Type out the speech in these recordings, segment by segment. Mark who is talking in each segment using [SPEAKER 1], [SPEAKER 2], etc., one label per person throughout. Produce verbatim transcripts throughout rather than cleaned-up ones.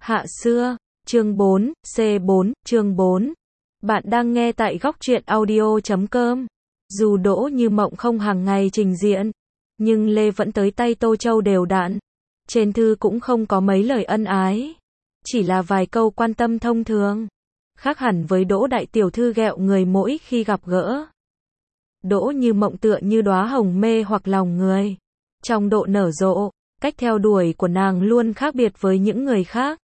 [SPEAKER 1] Hạ xưa, chương bốn, C bốn, chương bốn. Bạn đang nghe tại góc truyện audio chấm com. Dù Đỗ Như Mộng không hàng ngày trình diễn, nhưng Lê vẫn tới tay Tô Châu đều đặn. Trên thư cũng không có mấy lời ân ái, chỉ là vài câu quan tâm thông thường. Khác hẳn với Đỗ đại tiểu thư ghẹo người mỗi khi gặp gỡ. Đỗ Như Mộng tựa như đóa hồng mê hoặc lòng người. Trong độ nở rộ, cách theo đuổi của nàng luôn khác biệt với những người khác.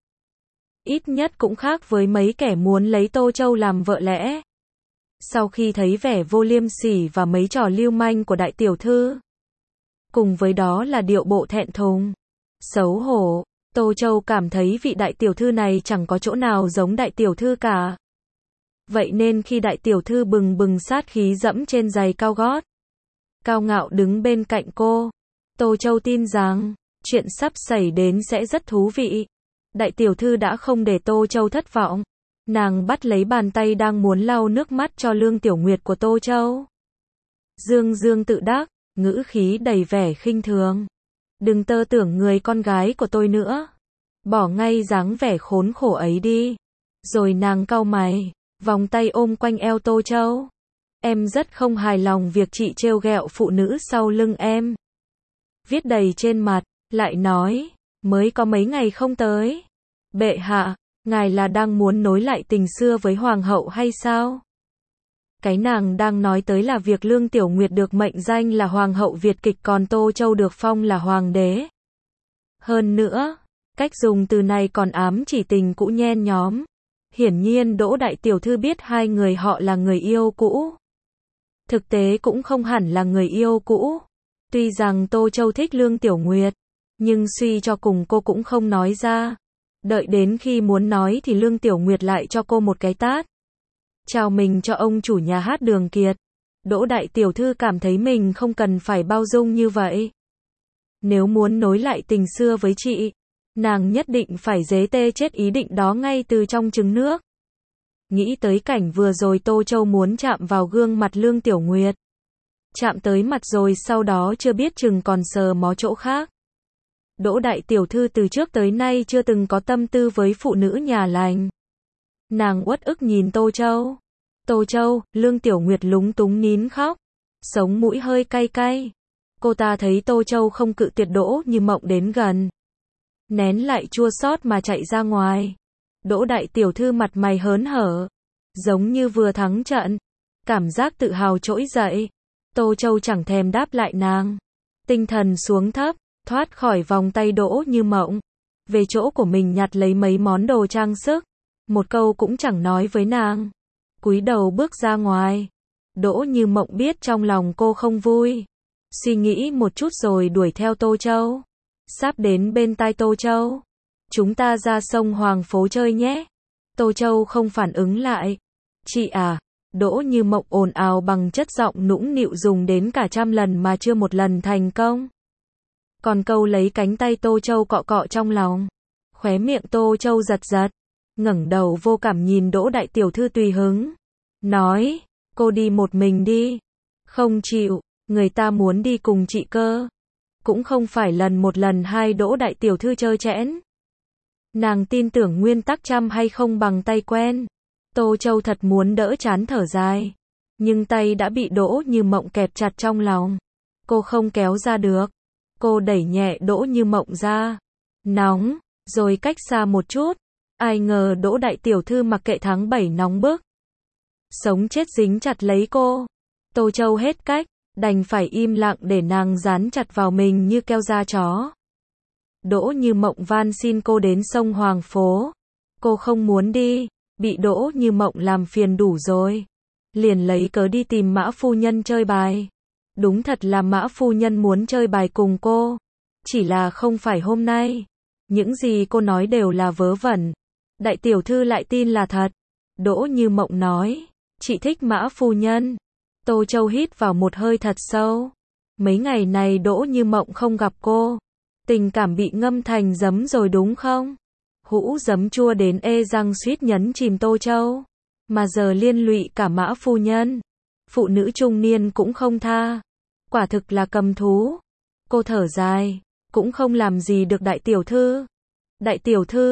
[SPEAKER 1] Ít nhất cũng khác với mấy kẻ muốn lấy Tô Châu làm vợ lẽ. Sau khi thấy vẻ vô liêm sỉ và mấy trò lưu manh của đại tiểu thư, cùng với đó là điệu bộ thẹn thùng, xấu hổ, Tô Châu cảm thấy vị đại tiểu thư này chẳng có chỗ nào giống đại tiểu thư cả. Vậy nên khi đại tiểu thư bừng bừng sát khí dẫm trên giày cao gót, cao ngạo đứng bên cạnh cô, Tô Châu tin rằng chuyện sắp xảy đến sẽ rất thú vị. Đại tiểu thư đã không để Tô Châu thất vọng. Nàng bắt lấy bàn tay đang muốn lau nước mắt cho Lương Tiểu Nguyệt của Tô Châu. Dương dương tự đắc, ngữ khí đầy vẻ khinh thường. Đừng tơ tưởng người con gái của tôi nữa. Bỏ ngay dáng vẻ khốn khổ ấy đi. Rồi nàng cau mày, vòng tay ôm quanh eo Tô Châu. Em rất không hài lòng việc chị trêu ghẹo phụ nữ sau lưng em. Viết đầy trên mặt, lại nói, mới có mấy ngày không tới. Bệ hạ, ngài là đang muốn nối lại tình xưa với hoàng hậu hay sao? Cái nàng đang nói tới là việc Lương Tiểu Nguyệt được mệnh danh là hoàng hậu Việt kịch, còn Tô Châu được phong là hoàng đế. Hơn nữa, cách dùng từ này còn ám chỉ tình cũ nhen nhóm. Hiển nhiên Đỗ đại tiểu thư biết hai người họ là người yêu cũ. Thực tế cũng không hẳn là người yêu cũ. Tuy rằng Tô Châu thích Lương Tiểu Nguyệt, nhưng suy cho cùng cô cũng không nói ra. Đợi đến khi muốn nói thì Lương Tiểu Nguyệt lại cho cô một cái tát. Chào mình cho ông chủ nhà hát Đường Kiệt. Đỗ đại tiểu thư cảm thấy mình không cần phải bao dung như vậy. Nếu muốn nối lại tình xưa với chị, nàng nhất định phải dế tê chết ý định đó ngay từ trong trứng nước. Nghĩ tới cảnh vừa rồi Tô Châu muốn chạm vào gương mặt Lương Tiểu Nguyệt. Chạm tới mặt rồi sau đó chưa biết chừng còn sờ mó chỗ khác. Đỗ đại tiểu thư từ trước tới nay chưa từng có tâm tư với phụ nữ nhà lành. Nàng uất ức nhìn Tô Châu. Tô Châu, Lương Tiểu Nguyệt lúng túng nín khóc. Sống mũi hơi cay cay. Cô ta thấy Tô Châu không cự tuyệt Đỗ Như Mộng đến gần. Nén lại chua xót mà chạy ra ngoài. Đỗ đại tiểu thư mặt mày hớn hở. Giống như vừa thắng trận. Cảm giác tự hào trỗi dậy. Tô Châu chẳng thèm đáp lại nàng. Tinh thần xuống thấp, thoát khỏi vòng tay Đỗ Như Mộng. Về chỗ của mình nhặt lấy mấy món đồ trang sức. Một câu cũng chẳng nói với nàng. Cúi đầu bước ra ngoài. Đỗ Như Mộng biết trong lòng cô không vui. Suy nghĩ một chút rồi đuổi theo Tô Châu. Sắp đến bên tai Tô Châu. Chúng ta ra sông Hoàng Phố chơi nhé. Tô Châu không phản ứng lại. Chị à. Đỗ Như Mộng ồn ào bằng chất giọng nũng nịu dùng đến cả trăm lần mà chưa một lần thành công. Còn câu lấy cánh tay Tô Châu cọ cọ trong lòng. Khóe miệng Tô Châu giật giật. Ngẩng đầu vô cảm nhìn Đỗ đại tiểu thư tùy hứng. Nói, cô đi một mình đi. Không chịu, người ta muốn đi cùng chị cơ. Cũng không phải lần một lần hai Đỗ đại tiểu thư trơ trẽn. Nàng tin tưởng nguyên tắc chăm hay không bằng tay quen. Tô Châu thật muốn đỡ chán thở dài. Nhưng tay đã bị Đỗ Như Mộng kẹp chặt trong lòng. Cô không kéo ra được. Cô đẩy nhẹ Đỗ Như Mộng ra. Nóng, rồi cách xa một chút. Ai ngờ Đỗ đại tiểu thư mặc kệ tháng bảy nóng bức. Sống chết dính chặt lấy cô. Tô Châu hết cách, đành phải im lặng để nàng dán chặt vào mình như keo da chó. Đỗ Như Mộng van xin cô đến sông Hoàng Phố. Cô không muốn đi, bị Đỗ Như Mộng làm phiền đủ rồi. Liền lấy cớ đi tìm Mã phu nhân chơi bài. Đúng thật là Mã phu nhân muốn chơi bài cùng cô. Chỉ là không phải hôm nay. Những gì cô nói đều là vớ vẩn. Đại tiểu thư lại tin là thật. Đỗ Như Mộng nói, chị thích Mã phu nhân. Tô Châu hít vào một hơi thật sâu. Mấy ngày này Đỗ Như Mộng không gặp cô. Tình cảm bị ngâm thành giấm rồi đúng không? Hũ giấm chua đến ê răng suýt nhấn chìm Tô Châu. Mà giờ liên lụy cả Mã phu nhân. Phụ nữ trung niên cũng không tha. Quả thực là cầm thú. Cô thở dài, cũng không làm gì được đại tiểu thư. Đại tiểu thư,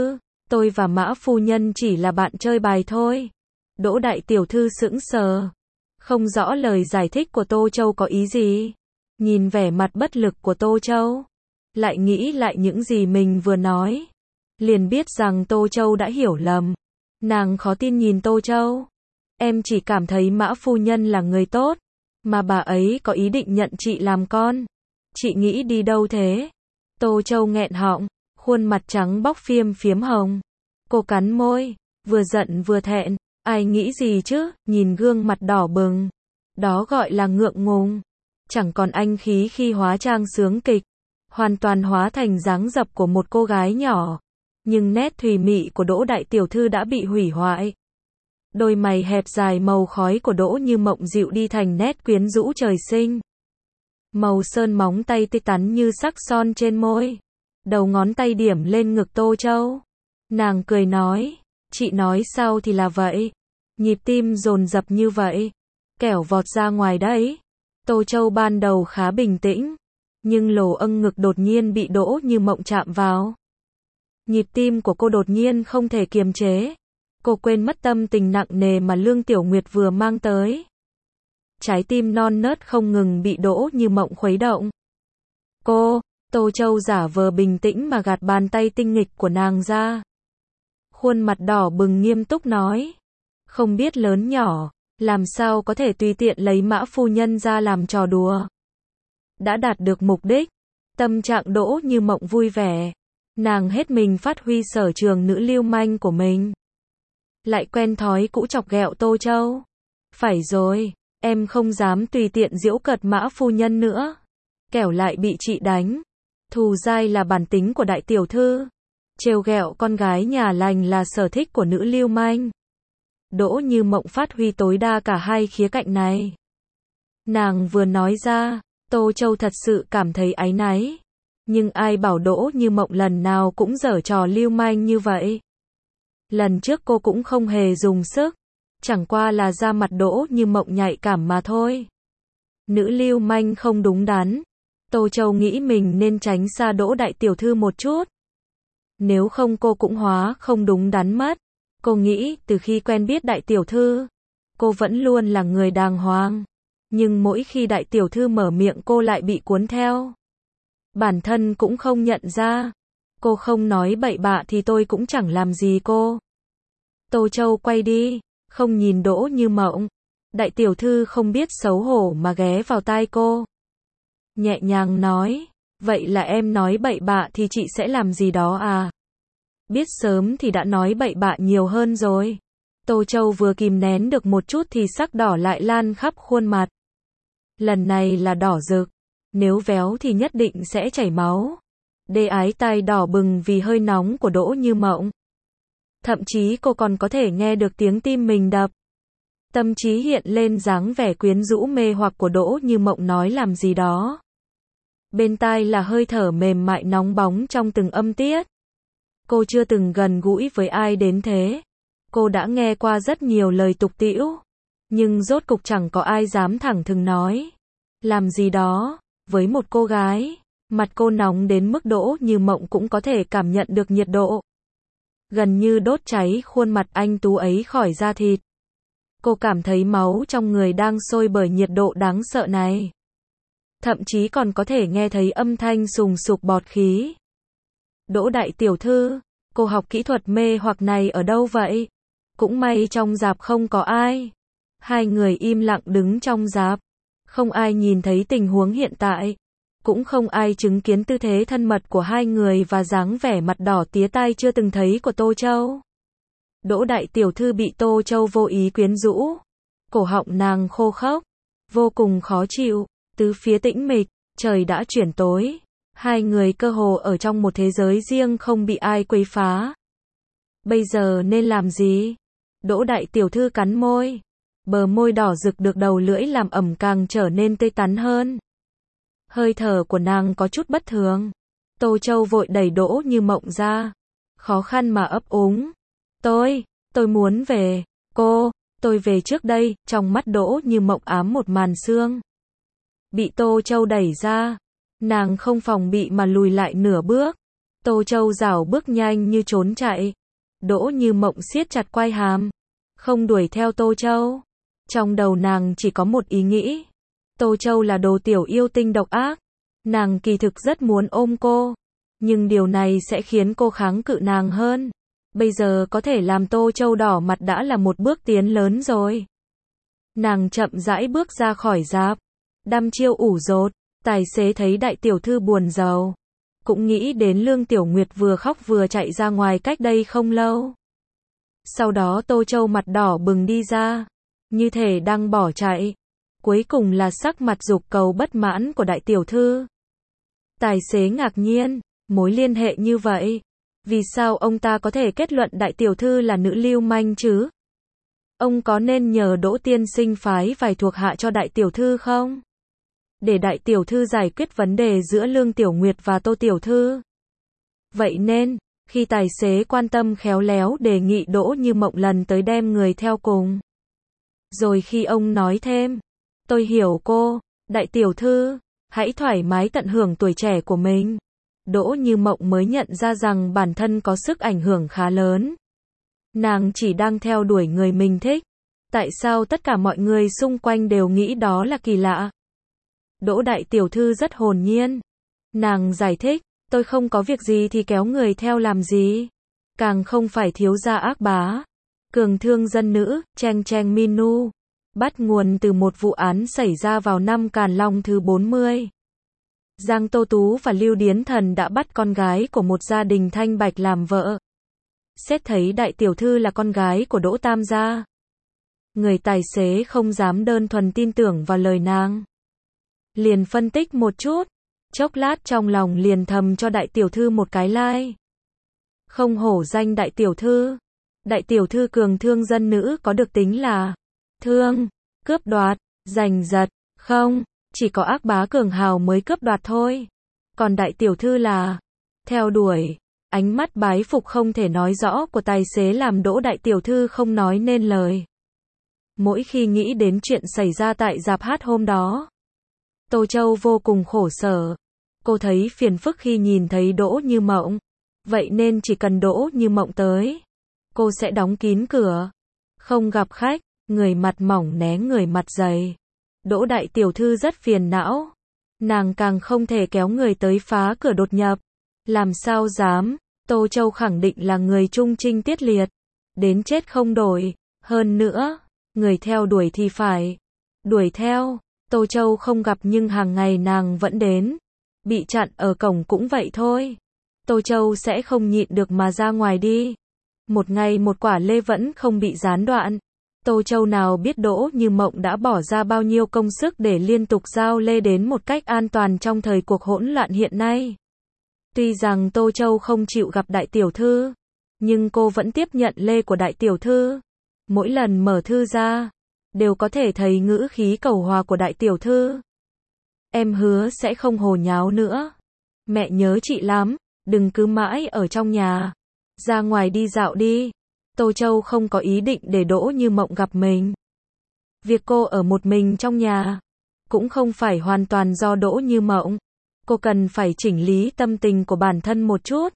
[SPEAKER 1] Tôi và Mã phu nhân chỉ là bạn chơi bài thôi. Đỗ đại tiểu thư sững sờ. Không rõ lời giải thích của Tô Châu có ý gì. Nhìn vẻ mặt bất lực của Tô Châu. Lại nghĩ lại những gì mình vừa nói. Liền biết rằng Tô Châu đã hiểu lầm. Nàng khó tin nhìn Tô Châu. Em chỉ cảm thấy Mã phu nhân là người tốt. Mà bà ấy có ý định nhận chị làm con. Chị nghĩ đi đâu thế? Tô Châu nghẹn họng. Khuôn mặt trắng bóc phiêm phiếm hồng. Cô cắn môi. Vừa giận vừa thẹn. Ai nghĩ gì chứ? Nhìn gương mặt đỏ bừng. Đó gọi là ngượng ngùng. Chẳng còn anh khí khi hóa trang sướng kịch. Hoàn toàn hóa thành dáng dấp của một cô gái nhỏ. Nhưng nét thùy mị của Đỗ đại tiểu thư đã bị hủy hoại. Đôi mày hẹp dài màu khói của Đỗ Như Mộng dịu đi thành nét quyến rũ trời sinh. Màu sơn móng tay tươi tắn như sắc son trên môi. Đầu ngón tay điểm lên ngực Tô Châu. Nàng cười nói, chị nói sao thì là vậy. Nhịp tim dồn dập như vậy. Kẻo vọt ra ngoài đấy. Tô Châu ban đầu khá bình tĩnh. Nhưng lồ âng ngực đột nhiên bị Đỗ Như Mộng chạm vào. Nhịp tim của cô đột nhiên không thể kiềm chế. Cô quên mất tâm tình nặng nề mà Lương Tiểu Nguyệt vừa mang tới. Trái tim non nớt không ngừng bị Đỗ Như Mộng khuấy động. Cô, Tô Châu giả vờ bình tĩnh mà gạt bàn tay tinh nghịch của nàng ra. Khuôn mặt đỏ bừng nghiêm túc nói. Không biết lớn nhỏ, làm sao có thể tùy tiện lấy Mã phu nhân ra làm trò đùa. Đã đạt được mục đích. Tâm trạng Đỗ Như Mộng vui vẻ. Nàng hết mình phát huy sở trường nữ lưu manh của mình. Lại quen thói cũ chọc ghẹo Tô Châu. Phải rồi, em không dám tùy tiện giễu cợt Mã phu nhân nữa. Kẻo lại bị chị đánh. Thù dai là bản tính của đại tiểu thư. Trêu ghẹo con gái nhà lành là sở thích của nữ lưu manh. Đỗ Như Mộng phát huy tối đa cả hai khía cạnh này. Nàng vừa nói ra, Tô Châu thật sự cảm thấy áy náy. Nhưng ai bảo Đỗ Như Mộng lần nào cũng giở trò lưu manh như vậy. Lần trước cô cũng không hề dùng sức. Chẳng qua là da mặt Đỗ Như Mộng nhạy cảm mà thôi. Nữ lưu manh không đúng đắn. Tô Châu nghĩ mình nên tránh xa Đỗ đại tiểu thư một chút. Nếu không cô cũng hóa không đúng đắn mất. Cô nghĩ từ khi quen biết đại tiểu thư, cô vẫn luôn là người đàng hoàng. Nhưng mỗi khi đại tiểu thư mở miệng cô lại bị cuốn theo. Bản thân cũng không nhận ra. Cô không nói bậy bạ thì tôi cũng chẳng làm gì cô. Tô Châu quay đi, không nhìn Đỗ Như Mộng. Đại tiểu thư không biết xấu hổ mà ghé vào tai cô. Nhẹ nhàng nói, vậy là em nói bậy bạ thì chị sẽ làm gì đó à? Biết sớm thì đã nói bậy bạ nhiều hơn rồi. Tô Châu vừa kìm nén được một chút thì sắc đỏ lại lan khắp khuôn mặt. Lần này là đỏ rực. Nếu véo thì nhất định sẽ chảy máu. Đê ái tai đỏ bừng vì hơi nóng của Đỗ Như Mộng. Thậm chí cô còn có thể nghe được tiếng tim mình đập. Tâm trí hiện lên dáng vẻ quyến rũ mê hoặc của Đỗ Như Mộng nói làm gì đó. Bên tai là hơi thở mềm mại nóng bóng trong từng âm tiết. Cô chưa từng gần gũi với ai đến thế. Cô đã nghe qua rất nhiều lời tục tĩu. Nhưng rốt cục chẳng có ai dám thẳng thừng nói. Làm gì đó, với một cô gái. Mặt cô nóng đến mức Đỗ Như Mộng cũng có thể cảm nhận được nhiệt độ. Gần như đốt cháy khuôn mặt anh tú ấy khỏi da thịt. Cô cảm thấy máu trong người đang sôi bởi nhiệt độ đáng sợ này. Thậm chí còn có thể nghe thấy âm thanh sùng sục bọt khí. Đỗ đại tiểu thư, cô học kỹ thuật mê hoặc này ở đâu vậy? Cũng may trong rạp không có ai. Hai người im lặng đứng trong rạp. Không ai nhìn thấy tình huống hiện tại. Cũng không ai chứng kiến tư thế thân mật của hai người và dáng vẻ mặt đỏ tía tai chưa từng thấy của Tô Châu. Đỗ đại tiểu thư bị Tô Châu vô ý quyến rũ. Cổ họng nàng khô khốc. Vô cùng khó chịu. Tứ phía tĩnh mịch. Trời đã chuyển tối. Hai người cơ hồ ở trong một thế giới riêng không bị ai quấy phá. Bây giờ nên làm gì? Đỗ đại tiểu thư cắn môi. Bờ môi đỏ rực được đầu lưỡi làm ẩm càng trở nên tươi tắn hơn. Hơi thở của nàng có chút bất thường. Tô Châu vội đẩy Đỗ Như Mộng ra. Khó khăn mà ấp úng. Tôi, tôi muốn về. Cô, tôi về trước đây. Trong mắt Đỗ Như Mộng ám một màn sương. Bị Tô Châu đẩy ra. Nàng không phòng bị mà lùi lại nửa bước. Tô Châu rảo bước nhanh như trốn chạy. Đỗ Như Mộng siết chặt quai hàm, không đuổi theo Tô Châu. Trong đầu nàng chỉ có một ý nghĩ. Tô Châu là đồ tiểu yêu tinh độc ác. Nàng kỳ thực rất muốn ôm cô. Nhưng điều này sẽ khiến cô kháng cự nàng hơn. Bây giờ có thể làm Tô Châu đỏ mặt đã là một bước tiến lớn rồi. Nàng chậm rãi bước ra khỏi rạp. Đăm chiêu ủ rột. Tài xế thấy đại tiểu thư buồn rầu. Cũng nghĩ đến Lương Tiểu Nguyệt vừa khóc vừa chạy ra ngoài cách đây không lâu. Sau đó Tô Châu mặt đỏ bừng đi ra. Như thể đang bỏ chạy. Cuối cùng là sắc mặt dục cầu bất mãn của đại tiểu thư. Tài xế ngạc nhiên. Mối liên hệ như vậy. Vì sao ông ta có thể kết luận đại tiểu thư là nữ lưu manh chứ? Ông có nên nhờ Đỗ tiên sinh phái vài thuộc hạ cho đại tiểu thư không? Để đại tiểu thư giải quyết vấn đề giữa Lương Tiểu Nguyệt và Tô tiểu thư. Vậy nên, khi tài xế quan tâm khéo léo đề nghị Đỗ Như Mộng lần tới đem người theo cùng. Rồi khi ông nói thêm, tôi hiểu cô, đại tiểu thư, hãy thoải mái tận hưởng tuổi trẻ của mình. Đỗ Như Mộng mới nhận ra rằng bản thân có sức ảnh hưởng khá lớn. Nàng chỉ đang theo đuổi người mình thích. Tại sao tất cả mọi người xung quanh đều nghĩ đó là kỳ lạ? Đỗ đại tiểu thư rất hồn nhiên. Nàng giải thích, tôi không có việc gì thì kéo người theo làm gì. Càng không phải thiếu gia ác bá. Cường thương dân nữ, Cheng Cheng Minu. Bắt nguồn từ một vụ án xảy ra vào năm Càn Long thứ bốn mươi. Giang Tô Tú và Lưu Điến Thần đã bắt con gái của một gia đình thanh bạch làm vợ. Xét thấy đại tiểu thư là con gái của Đỗ Tam gia. Người tài xế không dám đơn thuần tin tưởng vào lời nàng. Liền phân tích một chút. Chốc lát trong lòng liền thầm cho đại tiểu thư một cái like. Không hổ danh đại tiểu thư. Đại tiểu thư cường thương dân nữ có được tính là thương, cướp đoạt, giành giật, không, chỉ có ác bá cường hào mới cướp đoạt thôi. Còn đại tiểu thư là theo đuổi. Ánh mắt bái phục không thể nói rõ của tài xế làm Đỗ đại tiểu thư không nói nên lời. Mỗi khi nghĩ đến chuyện xảy ra tại rạp hát hôm đó, Tô Châu vô cùng khổ sở. Cô thấy phiền phức khi nhìn thấy Đỗ Như Mộng. Vậy nên chỉ cần Đỗ Như Mộng tới, cô sẽ đóng kín cửa. Không gặp khách, người mặt mỏng né người mặt dày. Đỗ đại tiểu thư rất phiền não. Nàng càng không thể kéo người tới phá cửa đột nhập. Làm sao dám, Tô Châu khẳng định là người trung trinh tiết liệt. Đến chết không đổi. Hơn nữa, người theo đuổi thì phải đuổi theo. Tô Châu không gặp nhưng hàng ngày nàng vẫn đến. Bị chặn ở cổng cũng vậy thôi. Tô Châu sẽ không nhịn được mà ra ngoài đi. Một ngày một quả lê vẫn không bị gián đoạn. Tô Châu nào biết Đỗ Như Mộng đã bỏ ra bao nhiêu công sức để liên tục giao lê đến một cách an toàn trong thời cuộc hỗn loạn hiện nay. Tuy rằng Tô Châu không chịu gặp đại tiểu thư, nhưng cô vẫn tiếp nhận lê của đại tiểu thư. Mỗi lần mở thư ra, đều có thể thấy ngữ khí cầu hòa của đại tiểu thư. Em hứa sẽ không hồ nháo nữa. Mẹ nhớ chị lắm, đừng cứ mãi ở trong nhà. Ra ngoài đi dạo đi. Tô Châu không có ý định để Đỗ Như Mộng gặp mình. Việc cô ở một mình trong nhà, cũng không phải hoàn toàn do Đỗ Như Mộng. Cô cần phải chỉnh lý tâm tình của bản thân một chút.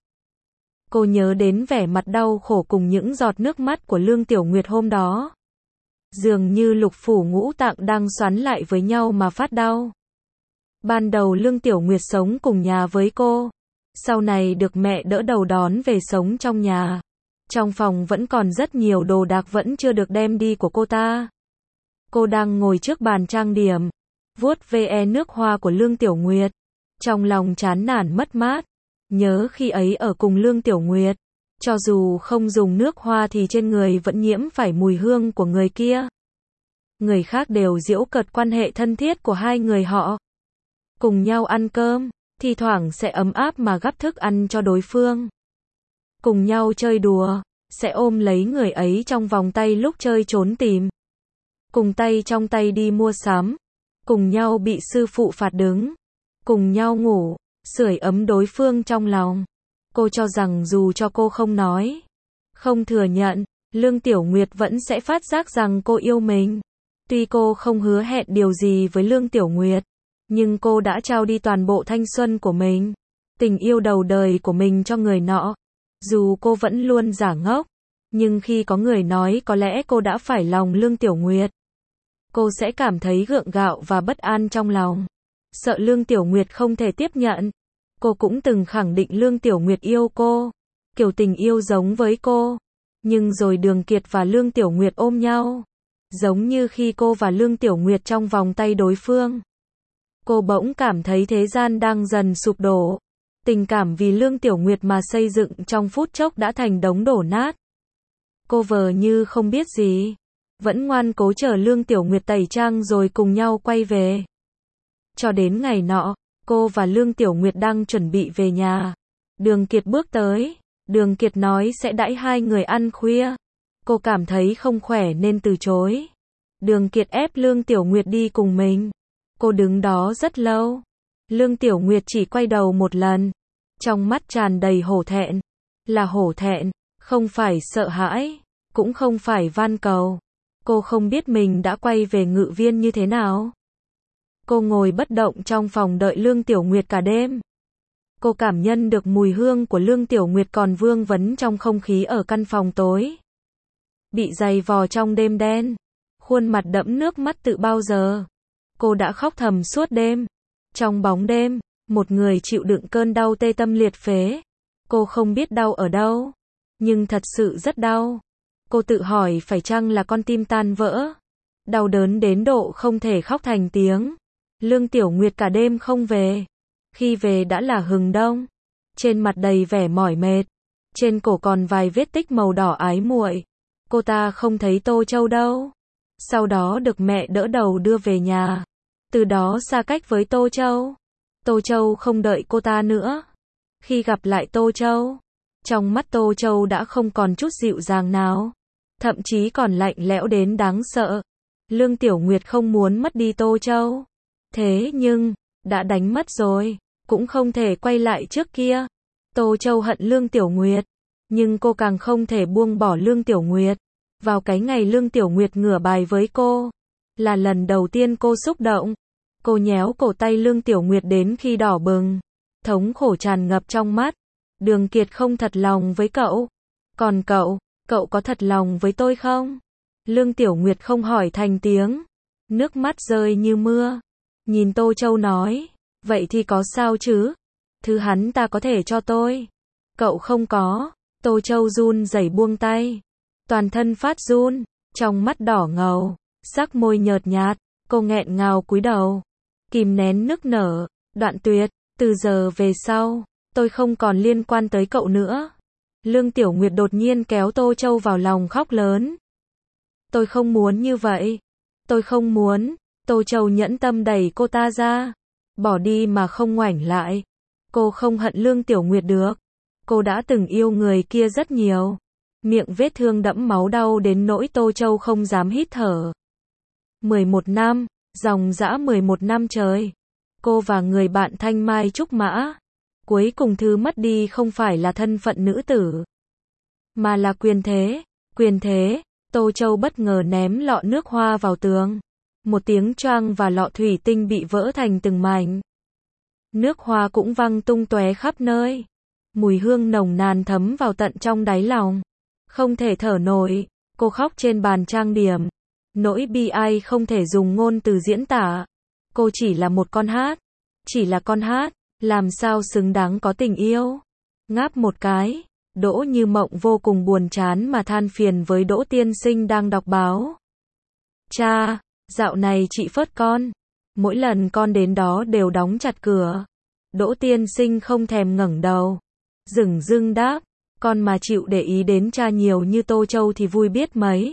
[SPEAKER 1] Cô nhớ đến vẻ mặt đau khổ cùng những giọt nước mắt của Lương Tiểu Nguyệt hôm đó. Dường như lục phủ ngũ tạng đang xoắn lại với nhau mà phát đau. Ban đầu Lương Tiểu Nguyệt sống cùng nhà với cô. Sau này được mẹ đỡ đầu đón về sống trong nhà. Trong phòng vẫn còn rất nhiều đồ đạc vẫn chưa được đem đi của cô ta. Cô đang ngồi trước bàn trang điểm, vuốt ve nước hoa của Lương Tiểu Nguyệt. Trong lòng chán nản mất mát. Nhớ khi ấy ở cùng Lương Tiểu Nguyệt. Cho dù không dùng nước hoa thì trên người vẫn nhiễm phải mùi hương của người kia. Người khác đều giễu cợt quan hệ thân thiết của hai người họ. Cùng nhau ăn cơm, thi thoảng sẽ ấm áp mà gắp thức ăn cho đối phương. Cùng nhau chơi đùa, sẽ ôm lấy người ấy trong vòng tay lúc chơi trốn tìm. Cùng tay trong tay đi mua sắm. Cùng nhau bị sư phụ phạt đứng. Cùng nhau ngủ, sưởi ấm đối phương trong lòng. Cô cho rằng dù cho cô không nói, không thừa nhận, Lương Tiểu Nguyệt vẫn sẽ phát giác rằng cô yêu mình. Tuy cô không hứa hẹn điều gì với Lương Tiểu Nguyệt, nhưng cô đã trao đi toàn bộ thanh xuân của mình, tình yêu đầu đời của mình cho người nọ. Dù cô vẫn luôn giả ngốc, Nhưng khi có người nói có lẽ cô đã phải lòng Lương Tiểu Nguyệt, cô sẽ cảm thấy gượng gạo và bất an trong lòng. Sợ Lương Tiểu Nguyệt không thể tiếp nhận. Cô cũng từng khẳng định Lương Tiểu Nguyệt yêu cô, kiểu tình yêu giống với cô. Nhưng rồi Đường Kiệt và Lương Tiểu Nguyệt ôm nhau, giống như khi cô và Lương Tiểu Nguyệt trong vòng tay đối phương. Cô bỗng cảm thấy thế gian đang dần sụp đổ. Tình cảm vì Lương Tiểu Nguyệt mà xây dựng trong phút chốc đã thành đống đổ nát. Cô vờ như không biết gì, vẫn ngoan cố chờ Lương Tiểu Nguyệt tẩy trang rồi cùng nhau quay về. Cho đến ngày nọ, cô và Lương Tiểu Nguyệt đang chuẩn bị về nhà. Đường Kiệt bước tới, Đường Kiệt nói sẽ đãi hai người ăn khuya. Cô cảm thấy không khỏe nên từ chối. Đường Kiệt ép Lương Tiểu Nguyệt đi cùng mình. Cô đứng đó rất lâu. Lương Tiểu Nguyệt chỉ quay đầu một lần, trong mắt tràn đầy hổ thẹn. Là hổ thẹn, không phải sợ hãi, cũng không phải van cầu. Cô không biết mình đã quay về Ngự Viên như thế nào. Cô ngồi bất động trong phòng đợi Lương Tiểu Nguyệt cả đêm. Cô cảm nhận được mùi hương của Lương Tiểu Nguyệt còn vương vấn trong không khí ở căn phòng tối. Bị giày vò trong đêm đen, khuôn mặt đẫm nước mắt tự bao giờ. Cô đã khóc thầm suốt đêm. Trong bóng đêm, một người chịu đựng cơn đau tê tâm liệt phế. Cô không biết đau ở đâu, nhưng thật sự rất đau. Cô tự hỏi phải chăng là con tim tan vỡ. Đau đớn đến độ không thể khóc thành tiếng. Lương Tiểu Nguyệt cả đêm không về. Khi về đã là hừng đông. Trên mặt đầy vẻ mỏi mệt. Trên cổ còn vài vết tích màu đỏ ái muội. Cô ta không thấy Tô Châu đâu. Sau đó được mẹ đỡ đầu đưa về nhà. Từ đó xa cách với Tô Châu. Tô Châu không đợi cô ta nữa. Khi gặp lại Tô Châu, trong mắt Tô Châu đã không còn chút dịu dàng nào. Thậm chí còn lạnh lẽo đến đáng sợ. Lương Tiểu Nguyệt không muốn mất đi Tô Châu. Thế nhưng, đã đánh mất rồi, cũng không thể quay lại trước kia. Tô Châu hận Lương Tiểu Nguyệt, nhưng cô càng không thể buông bỏ Lương Tiểu Nguyệt. Vào cái ngày Lương Tiểu Nguyệt ngửa bài với cô, là lần đầu tiên cô xúc động. Cô nhéo cổ tay Lương Tiểu Nguyệt đến khi đỏ bừng, thống khổ tràn ngập trong mắt. Đường Kiệt không thật lòng với cậu. Còn cậu, cậu có thật lòng với tôi không? Lương Tiểu Nguyệt không hỏi thành tiếng. Nước mắt rơi như mưa. Nhìn Tô Châu nói, vậy thì có sao chứ? Thứ hắn ta có thể cho tôi, cậu không có. Tô Châu run rẩy buông tay. Toàn thân phát run, trong mắt đỏ ngầu, sắc môi nhợt nhạt. Cô nghẹn ngào cúi đầu, kìm nén nức nở. Đoạn tuyệt, từ giờ về sau, tôi không còn liên quan tới cậu nữa. Lương Tiểu Nguyệt đột nhiên kéo Tô Châu vào lòng khóc lớn. Tôi không muốn như vậy. Tôi không muốn. Tô Châu nhẫn tâm đẩy cô ta ra. Bỏ đi mà không ngoảnh lại. Cô không hận Lương Tiểu Nguyệt được. Cô đã từng yêu người kia rất nhiều. Miệng vết thương đẫm máu đau đến nỗi Tô Châu không dám hít thở. mười một năm, dòng dã mười một năm trời. Cô và người bạn thanh mai trúc mã. Cuối cùng thứ mất đi không phải là thân phận nữ tử, mà là quyền thế. Quyền thế. Tô Châu bất ngờ ném lọ nước hoa vào tường. Một tiếng choang và lọ thủy tinh bị vỡ thành từng mảnh. Nước hoa cũng văng tung tóe khắp nơi. Mùi hương nồng nàn thấm vào tận trong đáy lòng. Không thể thở nổi. Cô khóc trên bàn trang điểm. Nỗi bi ai không thể dùng ngôn từ diễn tả. Cô chỉ là một con hát. Chỉ là con hát. Làm sao xứng đáng có tình yêu. Ngáp một cái. Đỗ Như Mộng vô cùng buồn chán mà than phiền với Đỗ tiên sinh đang đọc báo. Cha, dạo này chị phớt con. Mỗi lần con đến đó đều đóng chặt cửa. Đỗ tiên sinh không thèm ngẩng đầu. Dửng dưng đáp, con mà chịu để ý đến cha nhiều như Tô Châu thì vui biết mấy.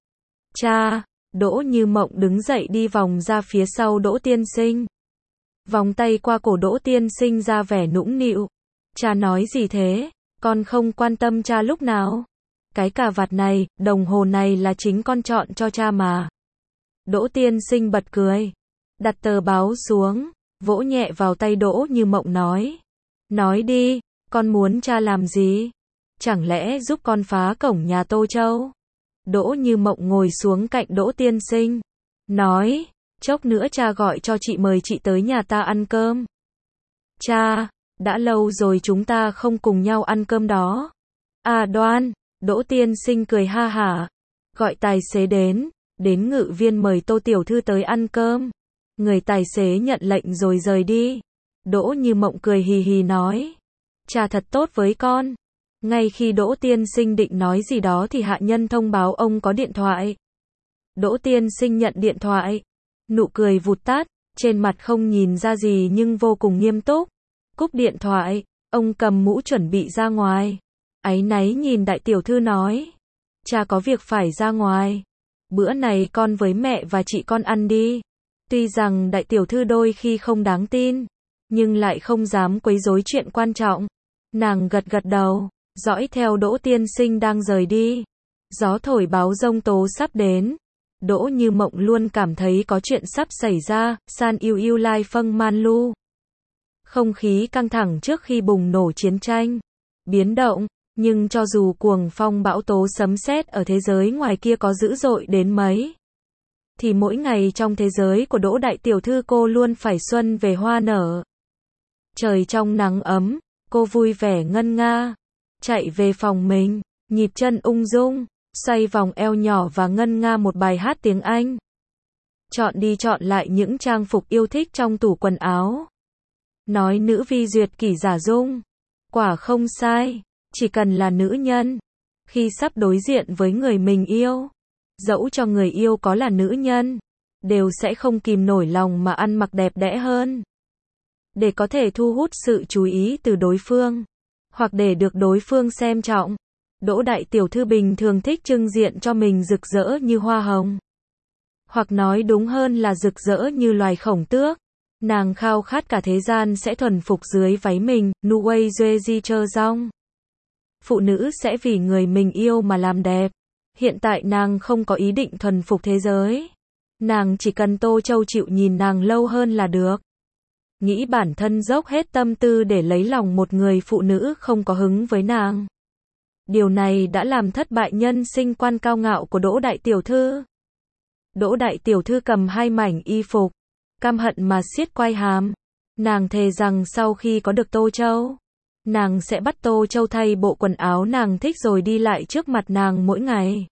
[SPEAKER 1] Cha, Đỗ Như Mộng đứng dậy đi vòng ra phía sau Đỗ tiên sinh. Vòng tay qua cổ Đỗ tiên sinh ra vẻ nũng nịu. Cha nói gì thế? Con không quan tâm cha lúc nào. Cái cà vạt này, đồng hồ này là chính con chọn cho cha mà. Đỗ tiên sinh bật cười. Đặt tờ báo xuống, vỗ nhẹ vào tay Đỗ Như Mộng nói. Nói đi, con muốn cha làm gì? Chẳng lẽ giúp con phá cổng nhà Tô Châu? Đỗ Như Mộng ngồi xuống cạnh Đỗ tiên sinh. Nói, chốc nữa cha gọi cho chị mời chị tới nhà ta ăn cơm. Cha, đã lâu rồi chúng ta không cùng nhau ăn cơm đó. À Đoan, Đỗ tiên sinh cười ha hả, gọi tài xế đến, đến ngự viên mời Tô tiểu thư tới ăn cơm. Người tài xế nhận lệnh rồi rời đi. Đỗ Như Mộng cười hì hì nói, cha thật tốt với con. Ngay khi Đỗ tiên sinh định nói gì đó thì hạ nhân thông báo ông có điện thoại. Đỗ tiên sinh nhận điện thoại, nụ cười vụt tắt, trên mặt không nhìn ra gì nhưng vô cùng nghiêm túc. Cúp điện thoại, ông cầm mũ chuẩn bị ra ngoài. Áy náy nhìn đại tiểu thư nói, cha có việc phải ra ngoài. Bữa này con với mẹ và chị con ăn đi. Tuy rằng đại tiểu thư đôi khi không đáng tin, nhưng lại không dám quấy rối chuyện quan trọng. Nàng gật gật đầu, dõi theo Đỗ tiên sinh đang rời đi. Gió thổi báo giông tố sắp đến. Đỗ Như Mộng luôn cảm thấy có chuyện sắp xảy ra. San yêu yêu lai phâng man lu. Không khí căng thẳng trước khi bùng nổ chiến tranh. Biến động, nhưng cho dù cuồng phong bão tố sấm sét ở thế giới ngoài kia có dữ dội đến mấy, thì mỗi ngày trong thế giới của Đỗ đại tiểu thư cô luôn phải xuân về hoa nở. Trời trong nắng ấm, cô vui vẻ ngân nga, chạy về phòng mình, nhịp chân ung dung, xoay vòng eo nhỏ và ngân nga một bài hát tiếng Anh. Chọn đi chọn lại những trang phục yêu thích trong tủ quần áo. Nói nữ vi duyệt kỷ giả dung. Quả không sai, chỉ cần là nữ nhân, khi sắp đối diện với người mình yêu, dẫu cho người yêu có là nữ nhân, đều sẽ không kìm nổi lòng mà ăn mặc đẹp đẽ hơn. Để có thể thu hút sự chú ý từ đối phương, hoặc để được đối phương xem trọng. Đỗ đại tiểu thư bình thường thích trưng diện cho mình rực rỡ như hoa hồng. Hoặc nói đúng hơn là rực rỡ như loài khổng tước. Nàng khao khát cả thế gian sẽ thuần phục dưới váy mình, nuôi duy di chơ rong. Phụ nữ sẽ vì người mình yêu mà làm đẹp. Hiện tại nàng không có ý định thuần phục thế giới. Nàng chỉ cần Tô Châu chịu nhìn nàng lâu hơn là được. Nghĩ bản thân dốc hết tâm tư để lấy lòng một người phụ nữ không có hứng với nàng. Điều này đã làm thất bại nhân sinh quan cao ngạo của Đỗ đại tiểu thư. Đỗ đại tiểu thư cầm hai mảnh y phục, căm hận mà siết quai hàm. Nàng thề rằng sau khi có được Tô Châu, nàng sẽ bắt Tô Châu thay bộ quần áo nàng thích rồi đi lại trước mặt nàng mỗi ngày.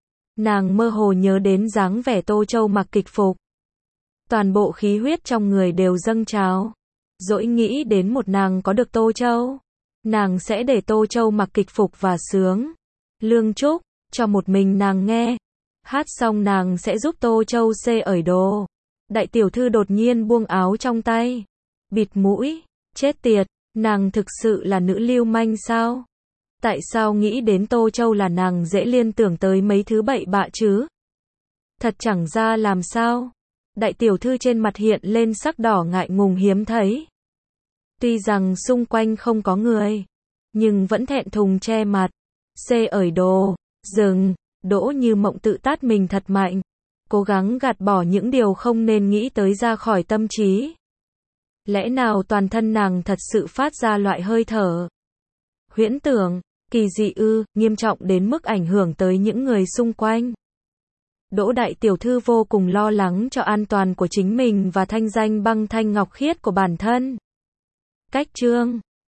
[SPEAKER 1] Nàng mơ hồ nhớ đến dáng vẻ Tô Châu mặc kịch phục. Toàn bộ khí huyết trong người đều dâng trào. Dỗi nghĩ đến một nàng có được Tô Châu, nàng sẽ để Tô Châu mặc kịch phục và sướng Lương Trúc cho một mình nàng nghe. Hát xong nàng sẽ giúp Tô Châu xê ởi đồ. Đại tiểu thư đột nhiên buông áo trong tay, bịt mũi, chết tiệt, nàng thực sự là nữ lưu manh sao? Tại sao nghĩ đến Tô Châu là nàng dễ liên tưởng tới mấy thứ bậy bạ chứ? Thật chẳng ra làm sao. Đại tiểu thư trên mặt hiện lên sắc đỏ ngại ngùng hiếm thấy. Tuy rằng xung quanh không có người, nhưng vẫn thẹn thùng che mặt. Xê ởi đồ, dừng, Đỗ Như Mộng tự tát mình thật mạnh. Cố gắng gạt bỏ những điều không nên nghĩ tới ra khỏi tâm trí. Lẽ nào toàn thân nàng thật sự phát ra loại hơi thở huyễn tưởng, kỳ dị ư, nghiêm trọng đến mức ảnh hưởng tới những người xung quanh. Đỗ đại tiểu thư vô cùng lo lắng cho an toàn của chính mình và thanh danh băng thanh ngọc khiết của bản thân. Cách chương